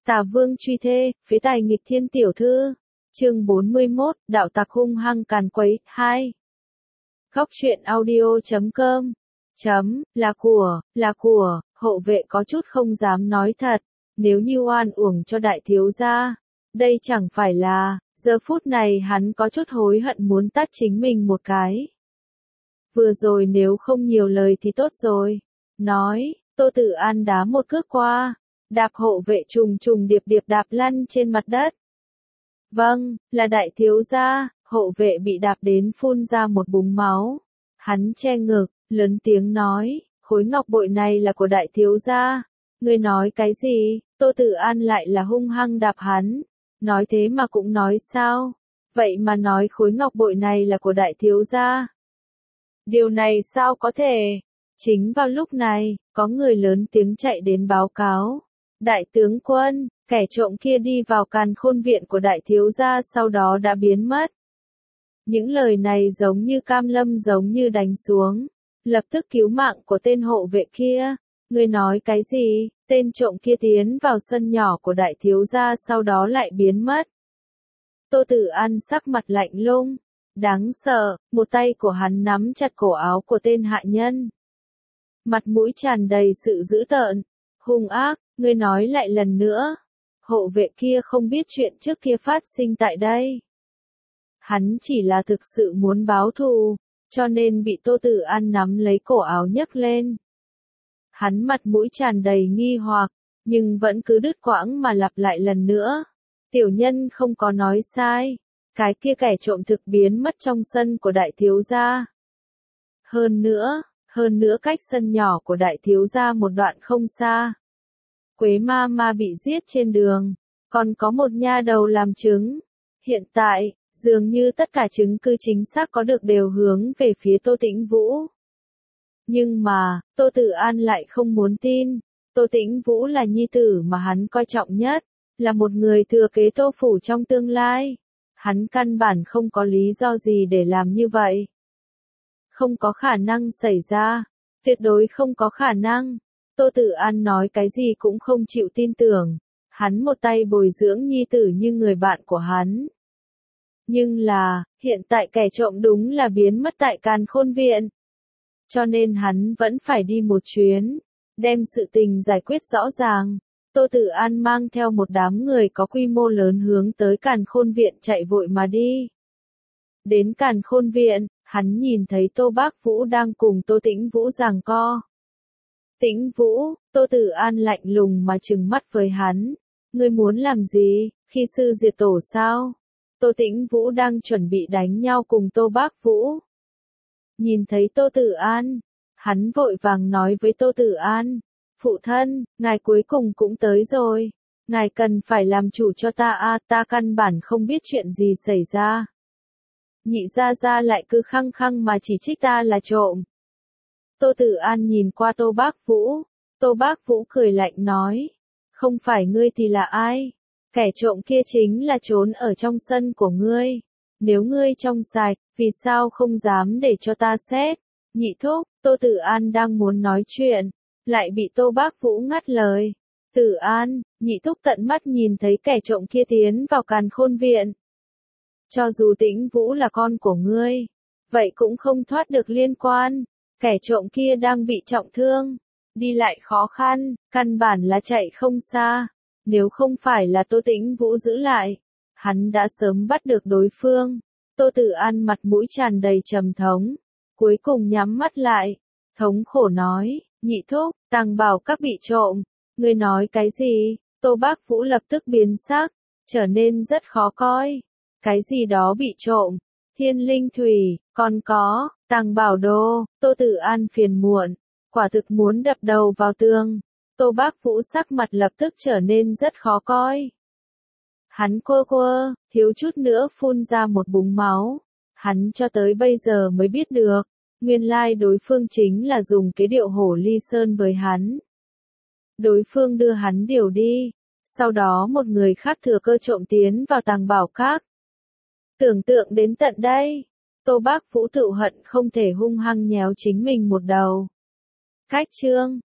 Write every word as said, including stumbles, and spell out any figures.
Tà Vương truy thê, phế tài nghịch thiên tiểu thư. Chương bốn mươi mốt, đạo tặc hung hăng càn quấy, hai. Góc truyện audio chấm com. Chấm, là của, là của, hộ vệ có chút không dám nói thật, nếu như oan uổng cho đại thiếu gia. Đây chẳng phải là, giờ phút này hắn có chút hối hận muốn tát chính mình một cái. Vừa rồi nếu không nhiều lời thì tốt rồi. Nói, Tô Tử An đá một cước qua, đạp hộ vệ trùng trùng điệp điệp đạp lăn trên mặt đất. Vâng, là đại thiếu gia, hộ vệ bị đạp đến phun ra một búng máu. Hắn che ngực, lớn tiếng nói, khối ngọc bội này là của đại thiếu gia. Ngươi nói cái gì? Tô Tử An lại là hung hăng đạp hắn. Nói thế mà cũng nói sao? Vậy mà nói khối ngọc bội này là của đại thiếu gia. Điều này sao có thể? Chính vào lúc này, có người lớn tiếng chạy đến báo cáo. Đại tướng quân, kẻ trộm kia đi vào càn khôn viện của đại thiếu gia sau đó đã biến mất. Những lời này giống như cam lâm giống như đánh xuống. Lập tức cứu mạng của tên hộ vệ kia. Người nói cái gì? Tên trộm kia tiến vào sân nhỏ của đại thiếu gia sau đó lại biến mất. Tô Tử An sắc mặt lạnh lùng. Đáng sợ, một tay của hắn nắm chặt cổ áo của tên hạ nhân. Mặt mũi tràn đầy sự dữ tợn, hung ác, ngươi nói lại lần nữa. Hộ vệ kia không biết chuyện trước kia phát sinh tại đây. Hắn chỉ là thực sự muốn báo thù, cho nên bị Tô Tử An nắm lấy cổ áo nhấc lên. Hắn mặt mũi tràn đầy nghi hoặc, nhưng vẫn cứ đứt quãng mà lặp lại lần nữa. Tiểu nhân không có nói sai, cái kia kẻ trộm thực biến mất trong sân của đại thiếu gia. Hơn nữa, hơn nữa cách sân nhỏ của đại thiếu gia một đoạn không xa. Quế ma ma bị giết trên đường, còn có một nha đầu làm chứng. Hiện tại, dường như tất cả chứng cứ chính xác có được đều hướng về phía Tô Tĩnh Vũ. Nhưng mà, Tô Tử An lại không muốn tin. Tô Tĩnh Vũ là nhi tử mà hắn coi trọng nhất, là một người thừa kế Tô phủ trong tương lai. Hắn căn bản không có lý do gì để làm như vậy. Không có khả năng xảy ra, tuyệt đối không có khả năng. Tô Tử An nói cái gì cũng không chịu tin tưởng. Hắn một tay bồi dưỡng nhi tử như người bạn của hắn. Nhưng là, hiện tại kẻ trộm đúng là biến mất tại càn khôn viện. Cho nên hắn vẫn phải đi một chuyến, đem sự tình giải quyết rõ ràng. Tô Tử An mang theo một đám người có quy mô lớn hướng tới càn khôn viện chạy vội mà đi. Đến càn khôn viện, hắn nhìn thấy Tô Bác Vũ đang cùng Tô Tĩnh Vũ giằng co. Tĩnh Vũ, Tô Tử An lạnh lùng mà trừng mắt với hắn. Ngươi muốn làm gì, khi sư diệt tổ sao? Tô Tĩnh Vũ đang chuẩn bị đánh nhau cùng Tô Bác Vũ. Nhìn thấy Tô Tử An, hắn vội vàng nói với Tô Tử An. Phụ thân, ngài cuối cùng cũng tới rồi. Ngài cần phải làm chủ cho ta a, ta căn bản không biết chuyện gì xảy ra. Nhị gia gia lại cứ khăng khăng mà chỉ trích ta là trộm. Tô Tử An nhìn qua Tô Bác Vũ. Tô Bác Vũ cười lạnh nói. Không phải ngươi thì là ai? Kẻ trộm kia chính là trốn ở trong sân của ngươi. Nếu ngươi trong sạch, vì sao không dám để cho ta xét? Nhị thúc, Tô Tử An đang muốn nói chuyện, lại bị Tô Bác Vũ ngắt lời. Tử An, nhị thúc tận mắt nhìn thấy kẻ trộm kia tiến vào càn khôn viện. Cho dù Tĩnh Vũ là con của ngươi, vậy cũng không thoát được liên quan. Kẻ trộm kia đang bị trọng thương, đi lại khó khăn, căn bản là chạy không xa. Nếu không phải là Tô Tĩnh Vũ giữ lại, hắn đã sớm bắt được đối phương. Tô Tử An mặt mũi tràn đầy trầm thống, cuối cùng nhắm mắt lại, thống khổ nói, nhị thúc, Tàng Bảo Các bị trộm. Ngươi nói cái gì? Tô Bác Vũ lập tức biến sắc, trở nên rất khó coi. Cái gì đó bị trộm? Thiên linh thủy, còn có, Tàng Bảo Đồ. Tô Tử An phiền muộn, quả thực muốn đập đầu vào tường. Tô Bác Vũ sắc mặt lập tức trở nên rất khó coi. Hắn quơ quơ, thiếu chút nữa phun ra một búng máu. Hắn cho tới bây giờ mới biết được, nguyên lai đối phương chính là dùng cái điệu hổ ly sơn với hắn. Đối phương đưa hắn điều đi, sau đó một người khác thừa cơ trộm tiến vào Tàng Bảo Các. Tưởng tượng đến tận đây, Tô Bác Vũ tự hận không thể hung hăng nhéo chính mình một đầu. Cách chương